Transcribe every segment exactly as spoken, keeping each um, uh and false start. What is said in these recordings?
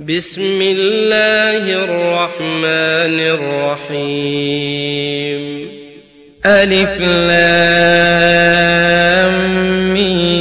بسم الله الرحمن الرحيم. ألف لام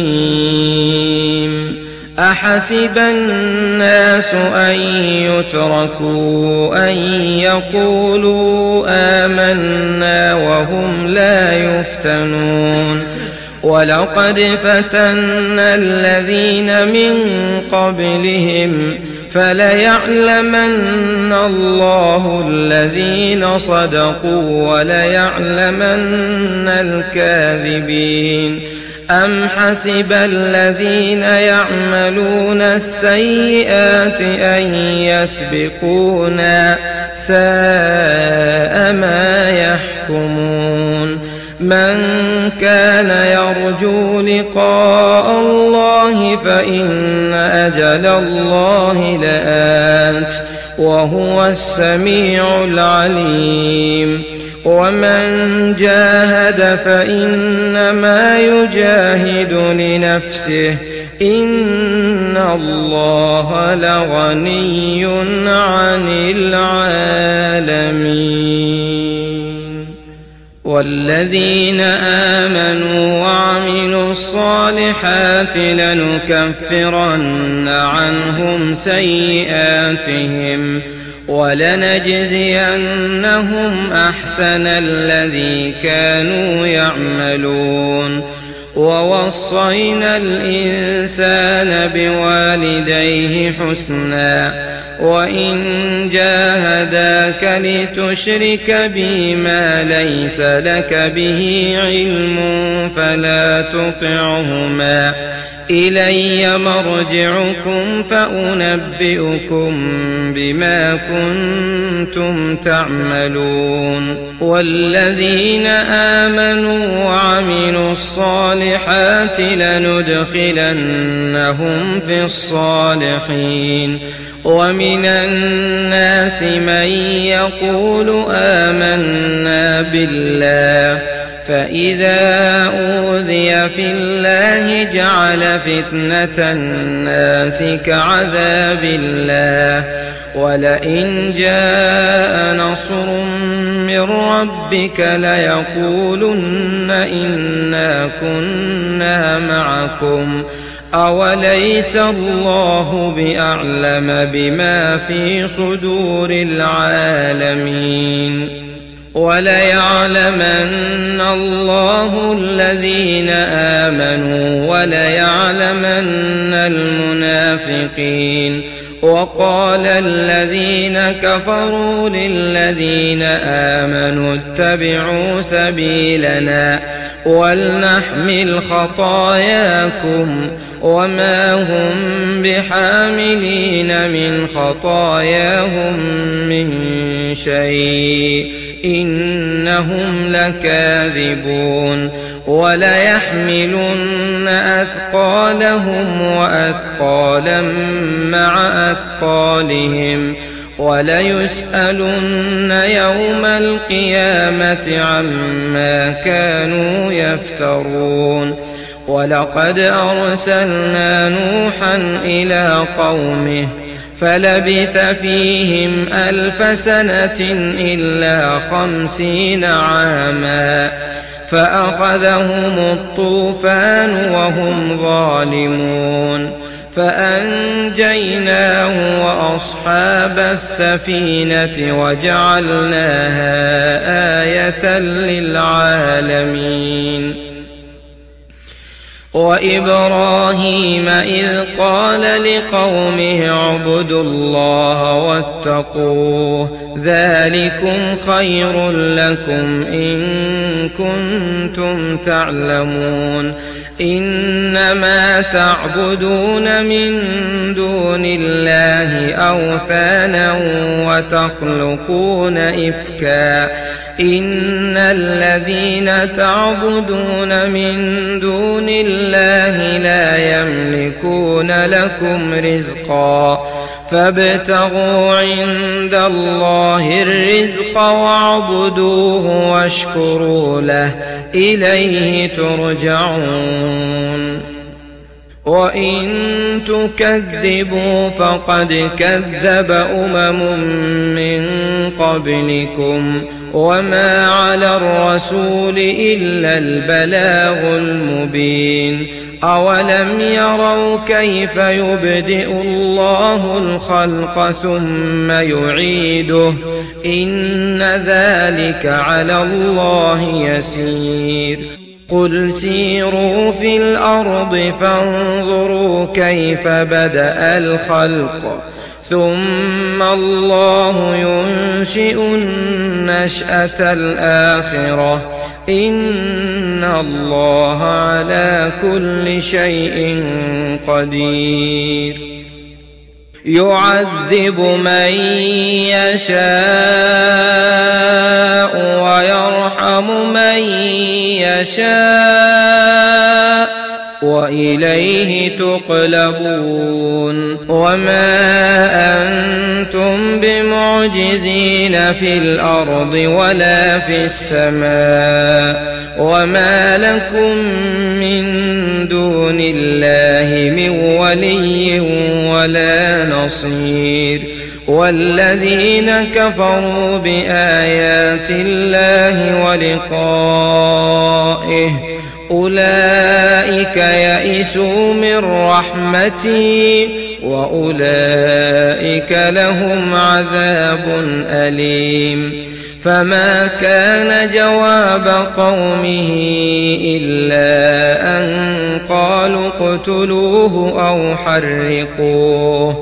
ميم. أحسب الناس أن يتركوا أن يقولوا آمنا وهم لا يفتنون. ولقد فتنا الذين من قبلهم فليعلمن الله الذين صدقوا وليعلمن الكاذبين. أم حسب الذين يعملون السيئات أن يسبقونا ساء ما يحكمون. من كان يرجو لقاء الله فإن أجل الله لآت وهو السميع العليم. ومن جاهد فإنما يجاهد لنفسه إن الله لغني عن العالمين. والذين آمنوا وعملوا الصالحات لنكفرن عنهم سيئاتهم ولنجزينهم أحسن الذي كانوا يعملون. ووصينا الإنسان بوالديه حسنا وإن جاهداك لتشرك بي ما ليس لك به علم فلا تطعهما إلي مرجعكم فأنبئكم بما كنتم تعملون. والذين آمنوا وعملوا الصالحات لندخلنهم في الصالحين. ومن الناس من يقول آمنا بالله فإذا أوذي في الله جعل فتنة الناس كعذاب الله. ولئن جاء نصر من ربك ليقولن إنا كنا معكم أوليس الله بأعلم بما في صدور العالمين. وليعلمن الله الذين آمنوا وليعلمن المنافقين. وقال الذين كفروا للذين آمنوا اتبعوا سبيلنا ولنحمل خطاياكم وما هم بحاملين من خطاياهم من شيء إنهم لكاذبون. وليحملن أثقالهم وأثقالا مع أثقالهم وليسألن يوم القيامة عما كانوا يفترون. ولقد أرسلنا نوحا إلى قومه فلبث فيهم ألف سنة إلا خمسين عاما فأخذهم الطوفان وهم ظالمون فأنجيناه وأصحاب السفينة وجعلناها آية للعالمين. وإبراهيم إذ قال لقومه اعبدوا الله واتقوه ذلكم خير لكم إن كنتم تعلمون. إنما تعبدون من دون الله أوثانا وتخلقون إفكا إن الذين تعبدون من دون الله لا يملكون لكم رزقا فابتغوا عند الله الرزق واعبدوه واشكروا له إليه ترجعون. وإن تكذبوا فقد كذب أمم من قبلكم وما على الرسول إلا البلاغ المبين أولم يروا كيف يبدئ الله الخلق ثم يعيده إن ذلك على الله يسير قل سيروا في الأرض فانظروا كيف بدأ الخلق ثم الله ينشئ النشأة الآخرة إن الله على كل شيء قدير يعذب من يشاء ويرحم من يشاء وإليه تقلبون وما أنتم بمعجزين في الأرض ولا في السماء وما لكم من دون الله من ولي ولا نصير والذين كفروا بآيات الله ولقائه أولئك يئسوا من رحمتي وأولئك لهم عذاب أليم فما كان جواب قومه إلا أن قالوا اقتلوه أو حرقوه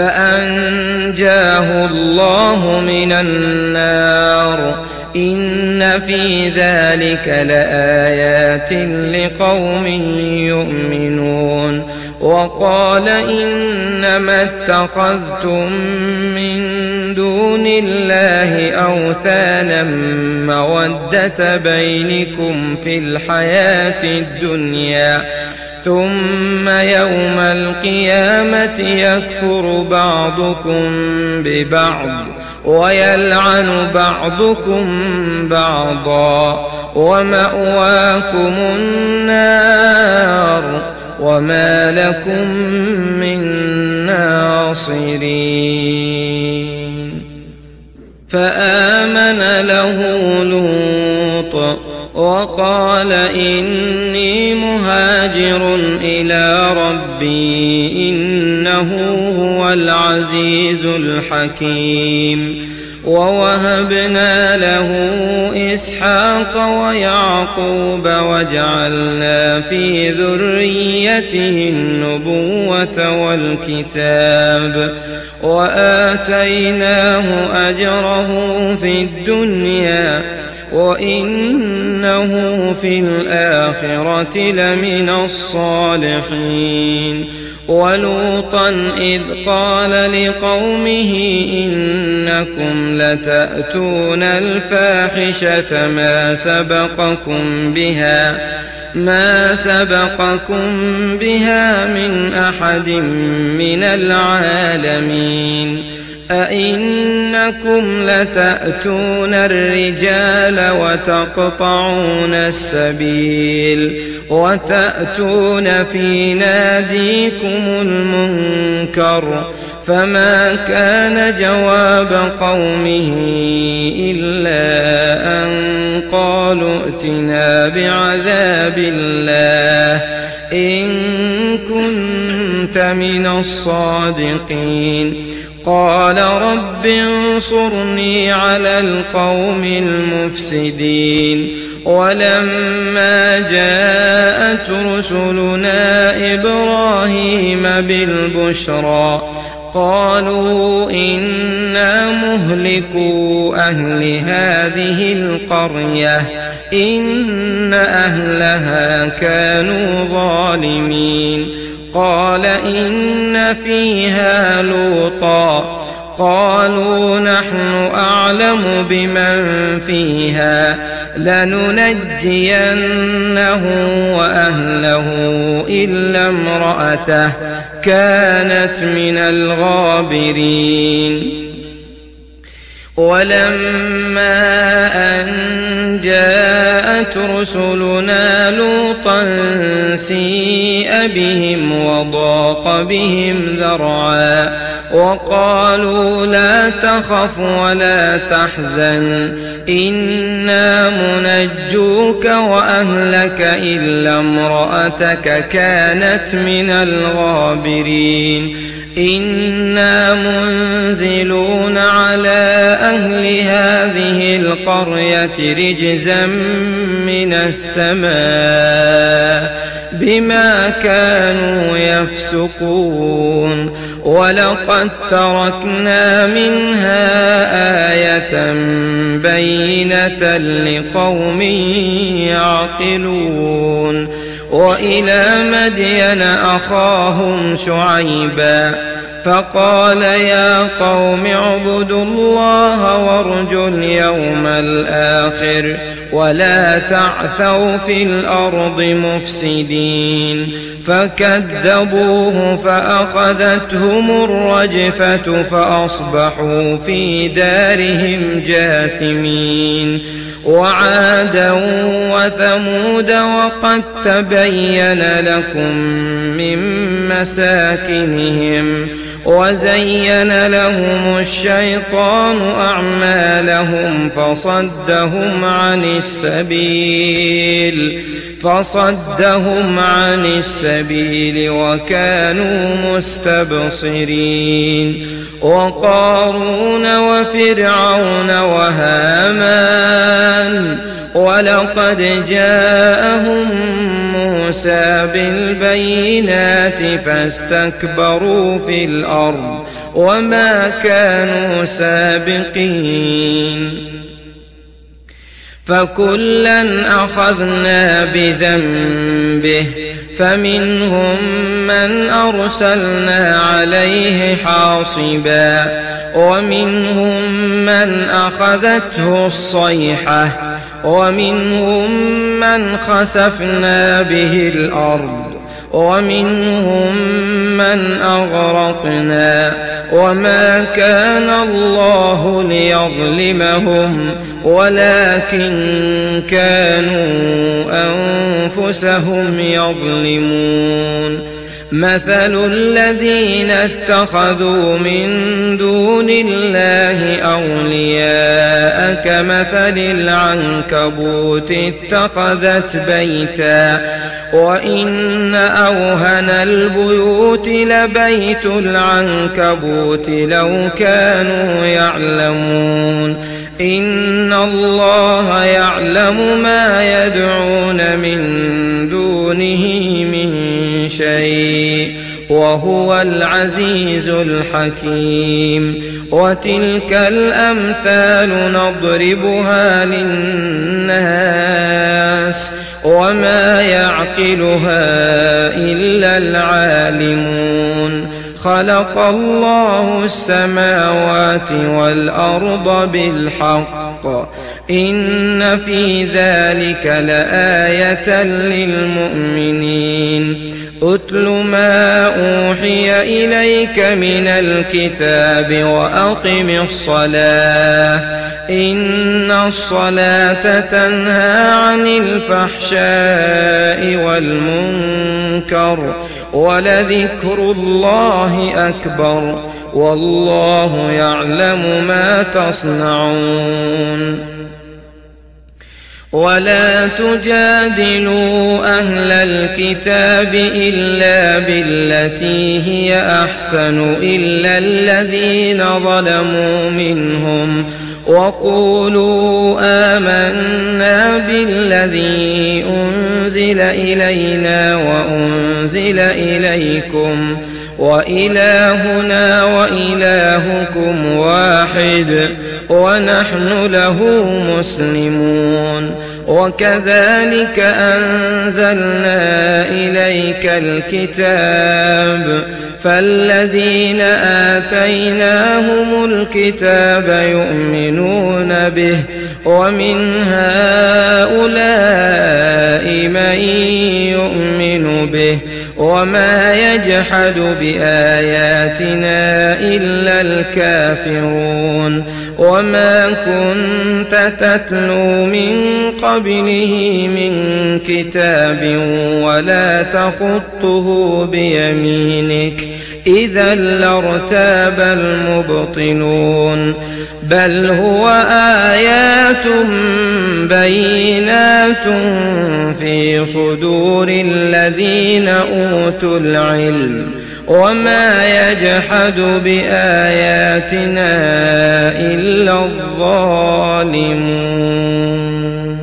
فأنجاه الله من النار إن في ذلك لآيات لقوم يؤمنون وقال إنما اتخذتم من دون الله أوثانا مودة بينكم في الحياة الدنيا ثم يوم القيامة يكفر بعضكم ببعض ويلعن بعضكم بعضا ومأواكم النار وما لكم من ناصرين فآمن له لوط وقال إني مهاجر إلى ربي إنه هو العزيز الحكيم ووهبنا له إسحاق ويعقوب وجعلنا في ذريته النبوة والكتاب وآتيناه أجره في الدنيا وإنه في الآخرة لمن الصالحين ولوطا إذ قال لقومه إنكم لتأتون الفاحشة ما سبقكم بها ما سبقكم بها من أحد من العالمين أئنكم لتأتون الرجال وتقطعون السبيل وتأتون في ناديكم المنكر فما كان جواب قومه إلا أن قالوا ائتنا بعذاب الله إن كنت من الصادقين قال رب انصرني على القوم المفسدين ولما جاءت رسلنا إبراهيم بالبشرى قالوا إنا مهلكو أهل هذه القرية إن أهلها كانوا ظالمين قال إن فيها لوطا قالوا نحن أعلم بمن فيها لننجينه وأهله إلا امرأته كانت من الغابرين ولما أن جاءت رسلنا لوطا سيء بهم وضاق بهم ذرعا وقالوا لا تخف ولا تحزن إنا منجوك وأهلك إلا امرأتك كانت من الغابرين إنا منزلون على أهل هذه القرية رجزا من السماء بما كانوا يفسقون ولقد تركنا منها آية بينة لقوم يعقلون وإلى مدين أخاهم شعيبا فقال يا قوم اعبدوا الله وارجوا اليوم الآخر ولا تعثوا في الأرض مفسدين فكذبوه فأخذتهم الرجفة فأصبحوا في دارهم جاثمين وعادا وثمود وقد تبين لكم من مساكنهم وزين لهم الشيطان أعمالهم فصدهم عن السبيل فصدهم عن السبيل وكانوا مستبصرين وقارون وفرعون وهامان ولقد جاءهم موسى بالبينات فاستكبروا في الأرض وما كانوا سابقين فكلا أخذنا بذنبه فمنهم من أرسلنا عليه حاصبا ومنهم من أخذته الصيحة ومنهم من خسفنا به الأرض ومنهم من أغرقنا وما كان الله ليظلمهم ولكن كانوا أنفسهم يظلمون مثل الذين اتخذوا من دون الله أولياء كمثل العنكبوت اتخذت بيتا وإن أوهن البيوت لبيت العنكبوت لو كانوا يعلمون إن الله يعلم ما يدعون من دونه من شيء وهو العزيز الحكيم وتلك الأمثال نضربها للناس وما يعقلها إلا العالمون خلق الله السماوات والأرض بالحق إن في ذلك لآية للمؤمنين أتل ما أوحي إليك من الكتاب وأقم الصلاة إن الصلاة تنهى عن الفحشاء والمنكر ولذكر الله أكبر والله يعلم ما تصنعون ولا تجادلوا أهل الكتاب إلا بالتي هي أحسن إلا الذين ظلموا منهم وقولوا آمنا بالذي أنزل إلينا وأنزل إليكم وإلهنا وإلهكم واحد ونحن له مسلمون وكذلك أنزلنا إليك الكتاب فالذين آتيناهم الكتاب يؤمنون به ومن هؤلاء من يؤمن به وما يجحد بآياتنا إلا الكافرون وما كنت تتلو من قبله من كتاب ولا تخطه بيمينك إذا لارتاب المبطلون بل هو آيات بينات في صدور الذين أوتوا العلم وما يجحد بآياتنا إلا الظالمون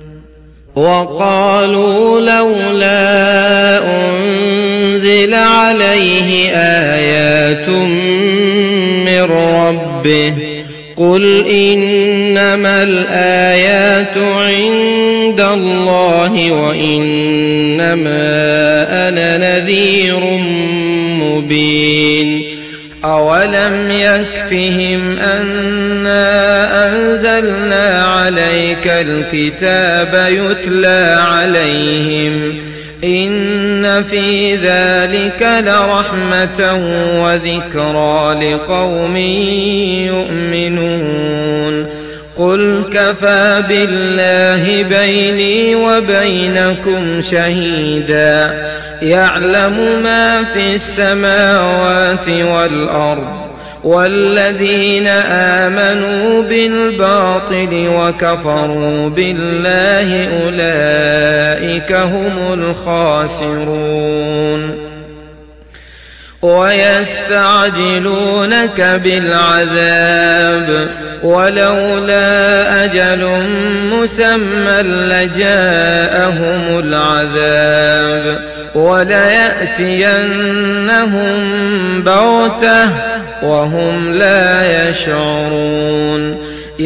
وقالوا لولا أنزل عليه آيات من ربه قل إنما الآيات عند الله وإنما أنا نذير مبين أولم يكفهم أنا أنزلنا عليك الكتاب يتلى عليهم إن في ذلك لرحمة وذكرى لقوم يؤمنون قل كفى بالله بيني وبينكم شهيدا يعلم ما في السماوات والأرض والذين آمنوا بالباطل وكفروا بالله أولئك هم الخاسرون ويستعجلونك بالعذاب ولولا أجل مسمى لجاءهم العذاب وليأتينهم بغتة وهم لا يشعرون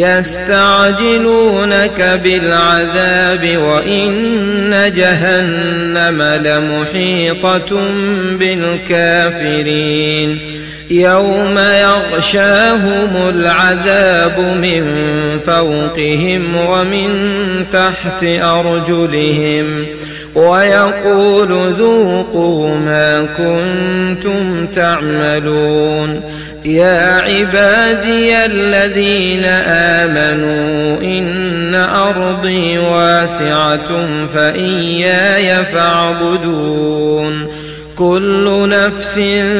يستعجلونك بالعذاب وإن جهنم لمحيطة بالكافرين يوم يغشاهم العذاب من فوقهم ومن تحت أرجلهم ويقول ذوقوا ما كنتم تعملون يا عبادي الذين آمنوا إن أرضي واسعة فإياي فاعبدون كل نفس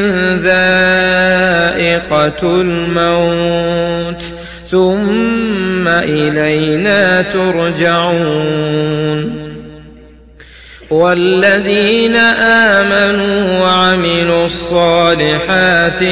ذائقة الموت ثم إلينا ترجعون والذين آمنوا وعملوا الصالحات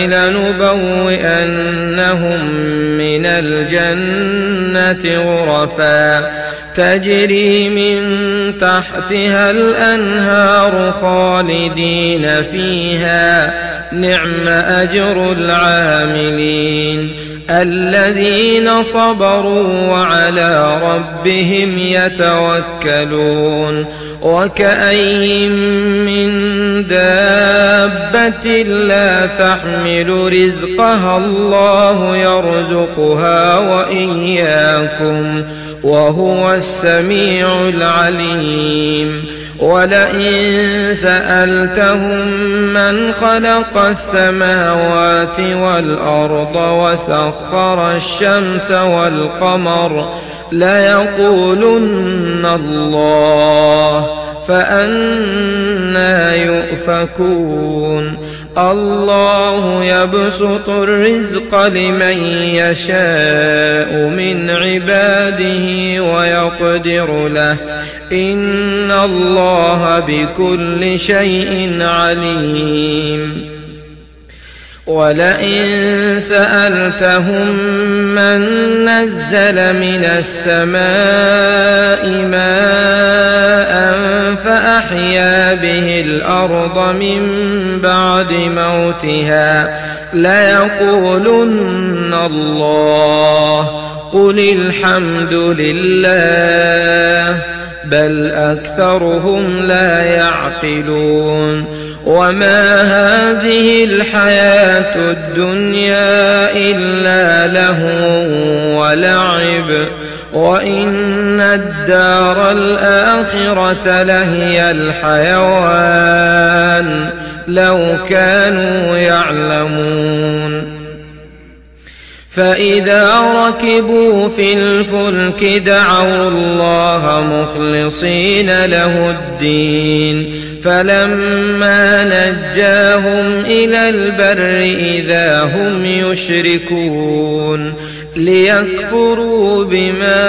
لنبوئنهم من الجنة غرفا تجري من تحتها الأنهار خالدين فيها نعم أجر العاملين الذين صبروا وعلى ربهم يتوكلون وكأين من دابة لا تحمل رزقها الله يرزقها وإياكم وهو السميع العليم ولئن سألتهم من خلق السماوات والأرض وسخر الشمس والقمر ليقولن الله فأنى يؤفكون الله يبسط الرزق لمن يشاء من عباده ويقدر له إن الله بكل شيء عليم ولئن سألتهم من نزل من السماء ماء فأحيا به الأرض من بعد موتها ليقولن الله قل الحمد لله بل أكثرهم لا يعقلون وما هذه الحياة الدنيا إلا لهو ولعب وإن الدار الآخرة لهي الحيوان لو كانوا يعلمون فإذا ركبوا في الفلك دعوا الله مخلصين له الدين فلما نجاهم إلى البر إذا هم يشركون ليكفروا بما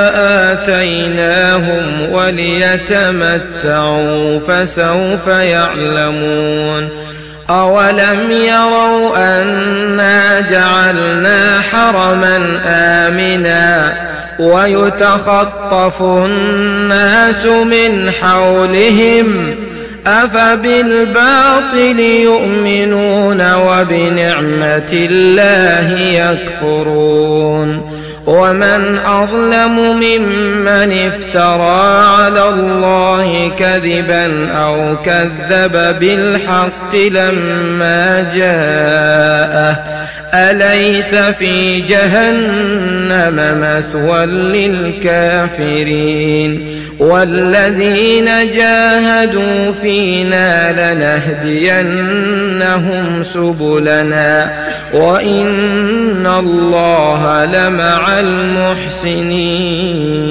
آتيناهم وليتمتعوا فسوف يعلمون أولم يروا أنا جعلنا حرما آمنا ويتخطف الناس من حولهم أفبالباطل يؤمنون وبنعمة الله يكفرون ومن أظلم ممن افترى على الله كذبا أو كذب بالحق لما جاءه أليس في جهنم مثوى للكافرين والذين جاهدوا فينا لنهدينهم سبلنا وإن الله لمع المحسنين